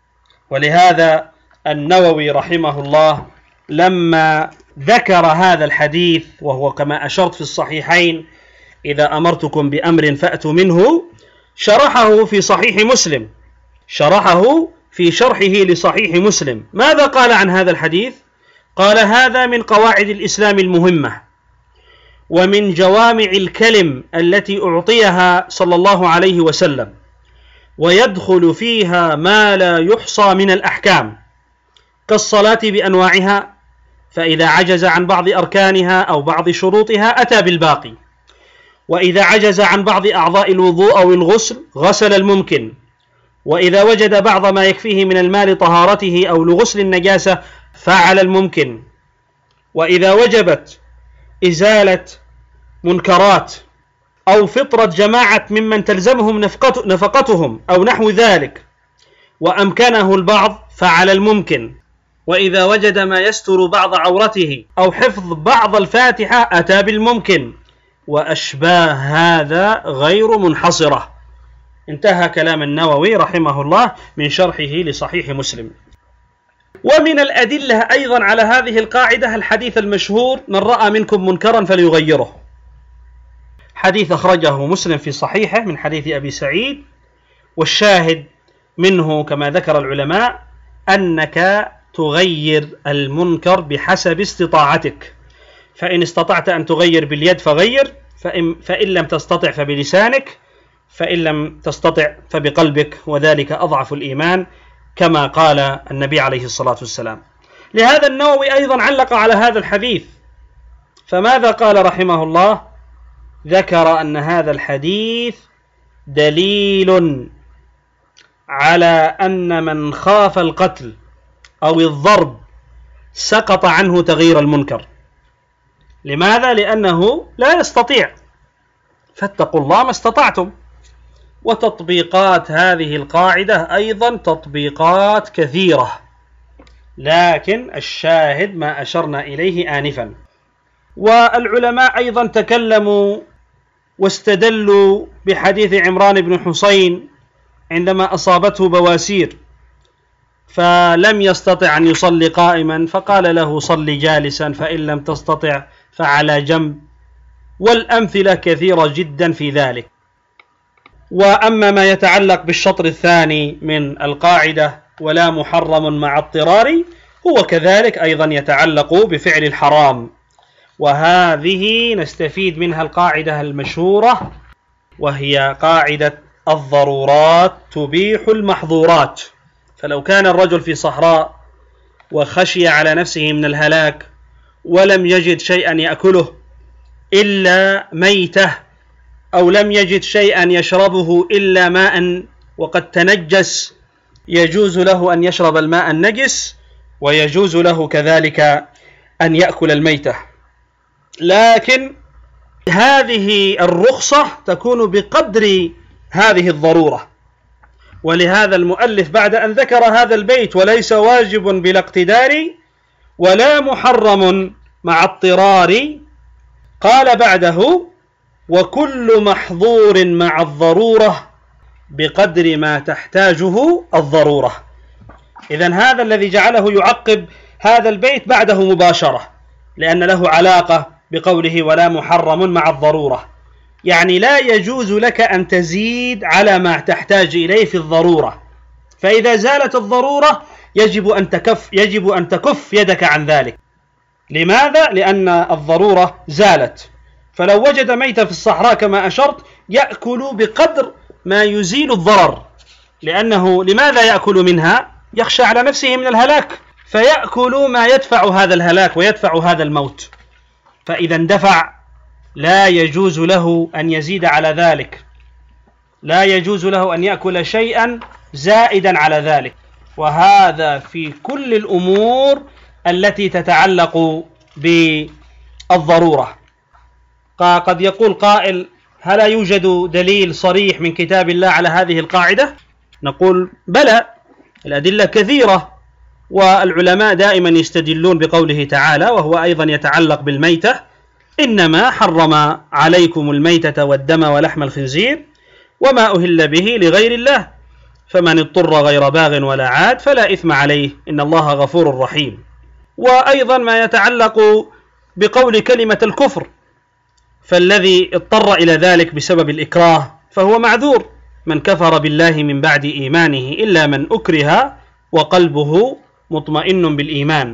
ولهذا النووي رحمه الله لما ذكر هذا الحديث، وهو كما أشرت في الصحيحين إذا أمرتكم بأمر فأتوا منه، شرحه في صحيح مسلم، شرحه في شرحه لصحيح مسلم. ماذا قال عن هذا الحديث؟ قال هذا من قواعد الإسلام المهمة، ومن جوامع الكلم التي أعطيها صلى الله عليه وسلم، ويدخل فيها ما لا يحصى من الأحكام كالصلاة بأنواعها، فإذا عجز عن بعض أركانها أو بعض شروطها أتى بالباقي، وإذا عجز عن بعض أعضاء الوضوء أو الغسل غسل الممكن، وإذا وجد بعض ما يكفيه من الماء لطهارته أو لغسل النجاسة فعل الممكن، وإذا وجبت إزالة منكرات أو فطرة جماعة ممن تلزمهم نفقتهم أو نحو ذلك وأمكنه البعض فعل الممكن، وإذا وجد ما يستر بعض عورته أو حفظ بعض الفاتحة أتى بالممكن، وأشباه هذا غير منحصرة. انتهى كلام النووي رحمه الله من شرحه لصحيح مسلم. ومن الأدلة أيضا على هذه القاعدة الحديث المشهور من رأى منكم منكرا فليغيره، حديث أخرجه مسلم في صحيحه من حديث أبي سعيد، والشاهد منه كما ذكر العلماء أنك تغير المنكر بحسب استطاعتك، فإن استطعت أن تغير باليد فغير، فإن لم تستطع فبلسانك، فإن لم تستطع فبقلبك، وذلك أضعف الإيمان كما قال النبي عليه الصلاة والسلام. لهذا النووي أيضا علق على هذا الحديث، فماذا قال رحمه الله؟ ذكر أن هذا الحديث دليل على أن من خاف القتل أو الضرب سقط عنه تغيير المنكر. لماذا؟ لأنه لا يستطيع، فاتقوا الله ما استطعتم. وتطبيقات هذه القاعدة أيضا تطبيقات كثيرة، لكن الشاهد ما أشرنا إليه آنفا. والعلماء أيضا تكلموا واستدلوا بحديث عمران بن حسين عندما أصابته بواسير فلم يستطع أن يصلي قائما، فقال له صل جالسا، فإن لم تستطع فعلى جنب، والأمثلة كثيرة جدا في ذلك. وأما ما يتعلق بالشطر الثاني من القاعدة ولا محرم مع اضطرار، هو كذلك أيضا يتعلق بفعل الحرام، وهذه نستفيد منها القاعدة المشهورة، وهي قاعدة الضرورات تبيح المحظورات. فلو كان الرجل في صحراء وخشي على نفسه من الهلاك ولم يجد شيئا يأكله إلا ميتة، أو لم يجد شيئا يشربه إلا ماء وقد تنجس، يجوز له أن يشرب الماء النجس، ويجوز له كذلك أن يأكل الميتة. لكن هذه الرخصة تكون بقدر هذه الضرورة. ولهذا المؤلف بعد أن ذكر هذا البيت وليس واجب بلا اقتدار ولا محرم مع اضطرار، قال بعده: وكل محظور مع الضرورة بقدر ما تحتاجه الضرورة. إذن هذا الذي جعله يعقب هذا البيت بعده مباشرة، لأن له علاقة بقوله ولا محرم مع الضرورة، يعني لا يجوز لك أن تزيد على ما تحتاج إليه في الضرورة. فإذا زالت الضرورة يجب أن تكف يدك عن ذلك. لماذا؟ لأن الضرورة زالت. فلو وجد ميتا في الصحراء كما أشرت يأكل بقدر ما يزيل الضرر، لأنه لماذا يأكل منها؟ يخشى على نفسه من الهلاك، فيأكل ما يدفع هذا الهلاك ويدفع هذا الموت. فإذا اندفع لا يجوز له أن يزيد على ذلك، لا يجوز له أن يأكل شيئا زائدا على ذلك. وهذا في كل الأمور التي تتعلق بالضرورة. قد يقول قائل: هل يوجد دليل صريح من كتاب الله على هذه القاعدة؟ نقول: بلى، الأدلة كثيرة، والعلماء دائما يستدلون بقوله تعالى، وهو أيضا يتعلق بالميتة: إنما حرم عليكم الميتة والدم ولحم الخنزير وما أهل به لغير الله فمن اضطر غير باغ ولا عاد فلا إثم عليه إن الله غفور رحيم. وأيضا ما يتعلق بقول كلمة الكفر، فالذي اضطر إلى ذلك بسبب الإكراه فهو معذور: من كفر بالله من بعد إيمانه إلا من أكره وقلبه مطمئن بالإيمان.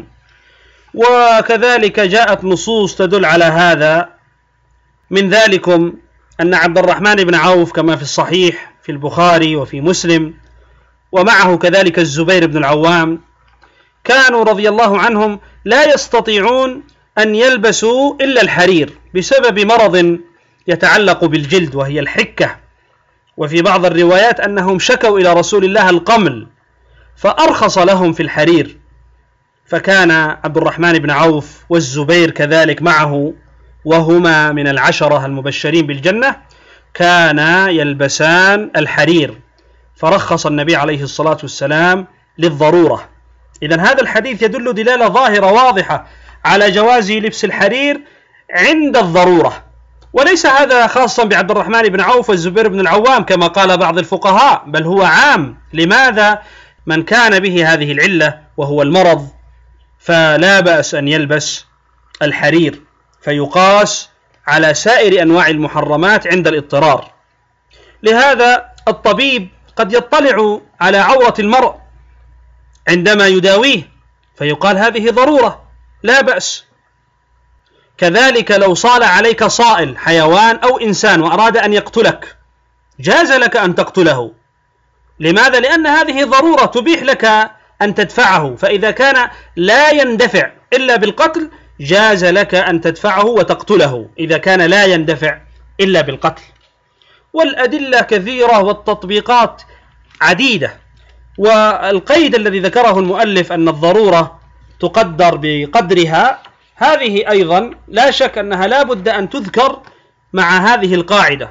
وكذلك جاءت نصوص تدل على هذا، من ذلكم أن عبد الرحمن بن عوف كما في الصحيح في البخاري وفي مسلم، ومعه كذلك الزبير بن العوام، كانوا رضي الله عنهم لا يستطيعون أن يلبسوا إلا الحرير بسبب مرض يتعلق بالجلد وهي الحكة. وفي بعض الروايات أنهم شكوا إلى رسول الله القمل فأرخص لهم في الحرير، فكان عبد الرحمن بن عوف والزبير كذلك معه، وهما من العشرة المبشرين بالجنة، كانا يلبسان الحرير، فرخص النبي عليه الصلاة والسلام للضرورة. إذن هذا الحديث يدل دلالة ظاهرة واضحة على جواز لبس الحرير عند الضرورة، وليس هذا خاصا بعبد الرحمن بن عوف والزبير بن العوام كما قال بعض الفقهاء، بل هو عام. لماذا؟ من كان به هذه العلة وهو المرض فلا بأس أن يلبس الحرير، فيقاس على سائر أنواع المحرمات عند الاضطرار. لهذا الطبيب قد يطلع على عورة المرء عندما يداويه فيقال هذه ضرورة لا بأس. كذلك لو صال عليك صائل حيوان أو إنسان وأراد أن يقتلك جاز لك أن تقتله. لماذا؟ لأن هذه ضرورة تبيح لك أن تدفعه، فإذا كان لا يندفع إلا بالقتل جاز لك أن تدفعه وتقتله إذا كان لا يندفع إلا بالقتل. والأدلة كثيرة والتطبيقات عديدة. والقيد الذي ذكره المؤلف أن الضرورة تقدر بقدرها، هذه أيضا لا شك أنها لا بد أن تذكر مع هذه القاعدة،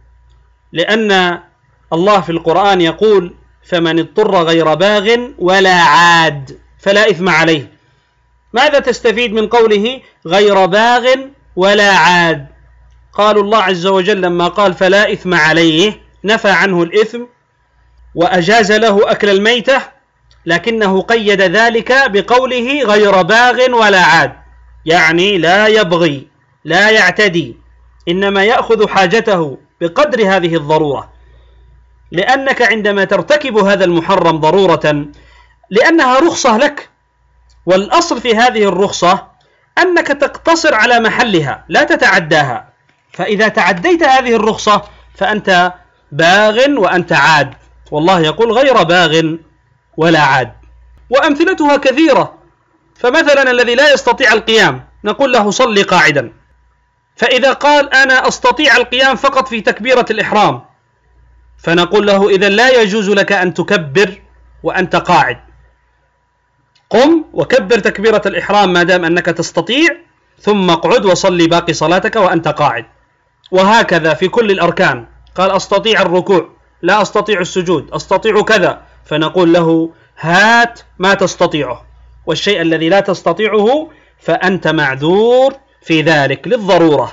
لأن الله في القرآن يقول: فمن اضطر غير باغ ولا عاد فلا إثم عليه. ماذا تستفيد من قوله غير باغ ولا عاد؟ قالوا الله عز وجل لما قال فلا إثم عليه نفى عنه الإثم وأجاز له أكل الميتة، لكنه قيد ذلك بقوله غير باغ ولا عاد، يعني لا يبغي لا يعتدي، إنما يأخذ حاجته بقدر هذه الضرورة. لأنك عندما ترتكب هذا المحرم ضرورة لأنها رخصة لك، والأصل في هذه الرخصة أنك تقتصر على محلها لا تتعداها، فإذا تعديت هذه الرخصة فأنت باغ وأنت عاد، والله يقول غير باغ ولا عاد. وأمثلتها كثيرة. فمثلا الذي لا يستطيع القيام نقول له صلي قاعدا، فإذا قال أنا أستطيع القيام فقط في تكبيرة الإحرام فنقول له إذا لا يجوز لك أن تكبر وأنت قاعد، قم وكبر تكبيرة الإحرام ما دام أنك تستطيع، ثم اقعد وصلي باقي صلاتك وأنت قاعد. وهكذا في كل الأركان، قال أستطيع الركوع، لا أستطيع السجود، أستطيع كذا، فنقول له هات ما تستطيعه، والشيء الذي لا تستطيعه فأنت معذور في ذلك للضرورة.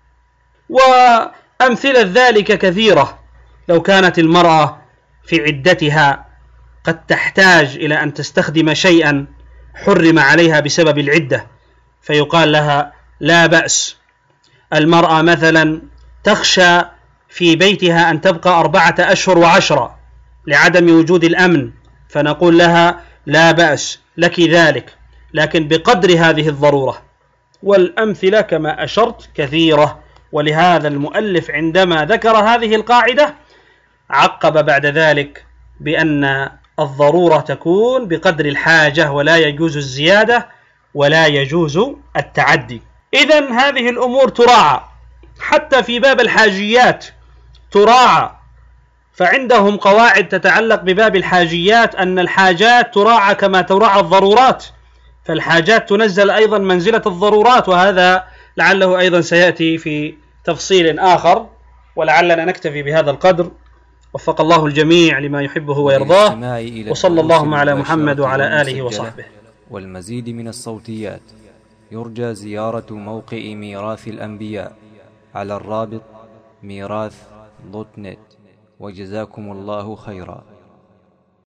وأمثلة ذلك كثيرة. لو كانت المرأة في عدتها قد تحتاج إلى أن تستخدم شيئا حرم عليها بسبب العدة فيقال لها لا بأس. المرأة مثلا تخشى في بيتها أن تبقى 4 أشهر و10 لعدم وجود الأمن، فنقول لها لا بأس لك ذلك، لكن بقدر هذه الضرورة. والأمثلة كما أشرت كثيرة. ولهذا المؤلف عندما ذكر هذه القاعدة عقب بعد ذلك بأن الضرورة تكون بقدر الحاجة ولا يجوز الزيادة ولا يجوز التعدي. إذن هذه الأمور تراعى، حتى في باب الحاجيات تراعى. فعندهم قواعد تتعلق بباب الحاجيات أن الحاجات تراعى كما تراعى الضرورات، فالحاجات تنزل أيضا منزلة الضرورات، وهذا لعله أيضا سيأتي في تفصيل آخر، ولعلنا نكتفي بهذا القدر. وفق الله الجميع لما يحبه ويرضاه، وصلى اللهم على محمد وعلى آله وصحبه. والمزيد من الصوتيات يرجى زيارة موقع ميراث الأنبياء على الرابط ميراث.net. وجزاكم الله خيرا.